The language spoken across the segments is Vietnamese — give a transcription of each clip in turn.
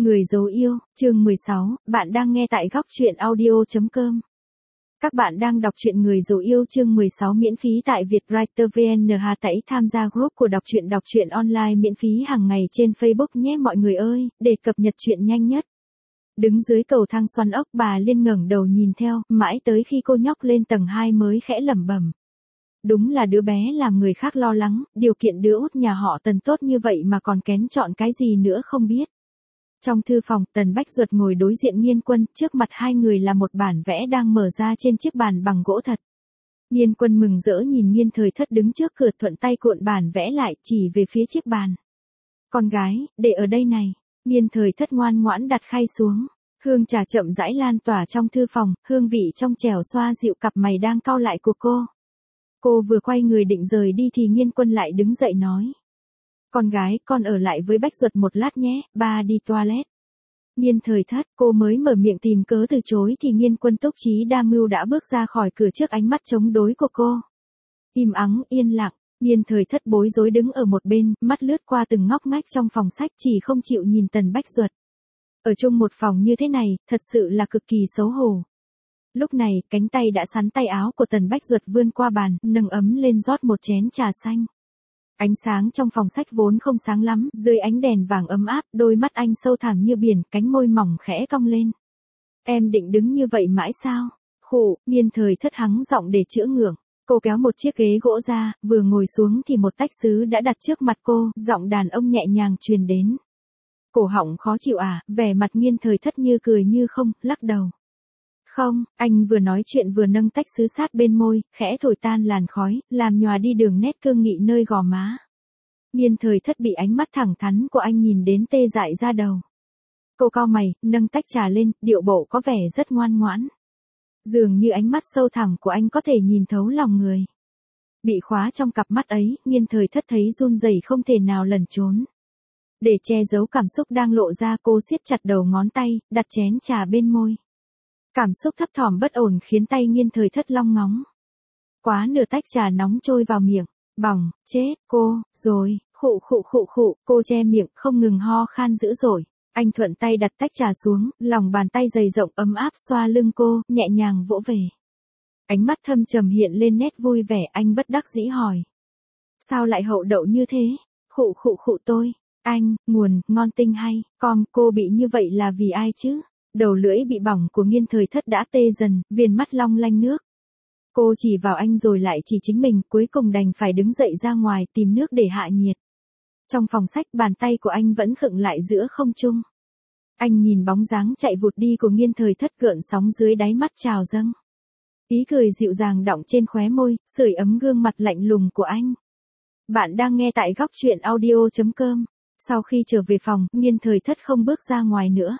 Người dấu yêu, chương 16, bạn đang nghe tại góc truyện audio.com. Các bạn đang đọc truyện Người dấu yêu chương 16 miễn phí tại Vietwriter VN. Hãy tham gia group của đọc truyện online miễn phí hàng ngày trên Facebook nhé mọi người ơi, để cập nhật truyện nhanh nhất. Đứng dưới cầu thang xoắn ốc, bà Liên ngẩng đầu nhìn theo, mãi tới khi cô nhóc lên tầng 2 mới khẽ lẩm bẩm. Đúng là đứa bé làm người khác lo lắng, điều kiện đứa út nhà họ Tần tốt như vậy mà còn kén chọn cái gì nữa không biết. Trong thư phòng, Tần Bách Duật ngồi đối diện Nghiên Quân, trước mặt hai người là một bản vẽ đang mở ra trên chiếc bàn bằng gỗ thật. Nghiên Quân mừng rỡ nhìn Nghiên Thời Thất đứng trước cửa, thuận tay cuộn bản vẽ lại, chỉ về phía chiếc bàn. Con gái, để ở đây này. Nghiên Thời Thất ngoan ngoãn đặt khay xuống. Hương trà chậm rãi lan tỏa trong thư phòng, hương vị trong trẻo xoa dịu cặp mày đang cau lại của cô. Cô vừa quay người định rời đi thì Nghiên Quân lại đứng dậy nói. Con gái, con ở lại với Bách Duật một lát nhé, ba đi toilet. Nghiên Thời Thất, cô mới mở miệng tìm cớ từ chối thì Nghiên Quân túc trí đa mưu đã bước ra khỏi cửa trước ánh mắt chống đối của cô. Im ắng, yên lặng, Nghiên Thời Thất bối rối đứng ở một bên, mắt lướt qua từng ngóc ngách trong phòng sách chỉ không chịu nhìn Tần Bách Duật. Ở chung một phòng như thế này, thật sự là cực kỳ xấu hổ. Lúc này, cánh tay đã sắn tay áo của Tần Bách Duật vươn qua bàn, nâng ấm lên rót một chén trà xanh. Ánh sáng trong phòng sách vốn không sáng lắm, dưới ánh đèn vàng ấm áp, đôi mắt anh sâu thẳm như biển, cánh môi mỏng khẽ cong lên. Em định đứng như vậy mãi sao? Khụ, Nghiên Thời Thất hắng giọng để chữa ngượng. Cô kéo một chiếc ghế gỗ ra, vừa ngồi xuống thì một tách sứ đã đặt trước mặt cô, giọng đàn ông nhẹ nhàng truyền đến. Cổ họng khó chịu à? Vẻ mặt Nghiên Thời Thất như cười như không, lắc đầu. Không, anh vừa nói chuyện vừa nâng tách sứ sát bên môi, khẽ thổi tan làn khói, làm nhòa đi đường nét cương nghị nơi gò má. Nghiên Thời Thất bị ánh mắt thẳng thắn của anh nhìn đến tê dại ra đầu. Cô cau mày, nâng tách trà lên, điệu bộ có vẻ rất ngoan ngoãn. Dường như ánh mắt sâu thẳm của anh có thể nhìn thấu lòng người. Bị khóa trong cặp mắt ấy, Nghiên Thời Thất thấy run rẩy không thể nào lẩn trốn. Để che giấu cảm xúc đang lộ ra, cô siết chặt đầu ngón tay, đặt chén trà bên môi. Cảm xúc thấp thỏm bất ổn khiến tay Nghiên Thời Thất long ngóng. Quá nửa tách trà nóng trôi vào miệng, bỏng, chết, rồi, khụ, cô che miệng, không ngừng ho khan dữ dội. Anh thuận tay đặt tách trà xuống, lòng bàn tay dày rộng ấm áp xoa lưng cô, nhẹ nhàng vỗ về. Ánh mắt thâm trầm hiện lên nét vui vẻ, anh bất đắc dĩ hỏi. Sao lại hậu đậu như thế? Khụ tôi, anh, nguồn, ngon tinh hay, cô bị như vậy là vì ai chứ? Đầu lưỡi bị bỏng của Nghiên Thời Thất đã tê dần, viền mắt long lanh nước. Cô chỉ vào anh rồi lại chỉ chính mình, cuối cùng đành phải đứng dậy ra ngoài tìm nước để hạ nhiệt. Trong phòng sách, bàn tay của anh vẫn khựng lại giữa không trung. Anh nhìn bóng dáng chạy vụt đi của Nghiên Thời Thất gợn sóng dưới đáy mắt trào dâng. Ý cười dịu dàng đọng trên khóe môi, sưởi ấm gương mặt lạnh lùng của anh. Bạn đang nghe tại góc truyện audio.com. Sau khi trở về phòng, Nghiên Thời Thất không bước ra ngoài nữa.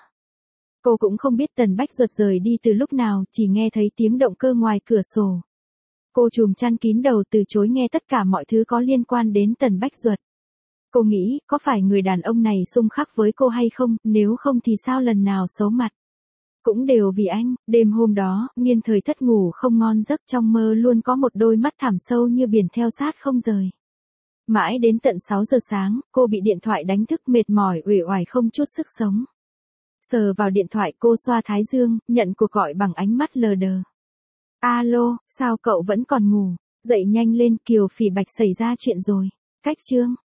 Cô cũng không biết Tần Bách Duật rời đi từ lúc nào, chỉ nghe thấy tiếng động cơ ngoài cửa sổ. Cô trùm chăn kín đầu từ chối nghe tất cả mọi thứ có liên quan đến Tần Bách Duật. Cô nghĩ, có phải người đàn ông này xung khắc với cô hay không, nếu không thì sao lần nào xấu mặt. Cũng đều vì anh, đêm hôm đó, Nghiên Thời Thất ngủ không ngon giấc, trong mơ luôn có một đôi mắt thẳm sâu như biển theo sát không rời. Mãi đến tận 6 giờ sáng, cô bị điện thoại đánh thức mệt mỏi uể oải không chút sức sống. Sờ vào điện thoại cô xoa thái dương, nhận cuộc gọi bằng ánh mắt lờ đờ. Alo, sao cậu vẫn còn ngủ? Dậy nhanh lên, Kiều Phỉ Bạch xảy ra chuyện rồi. Cách chương.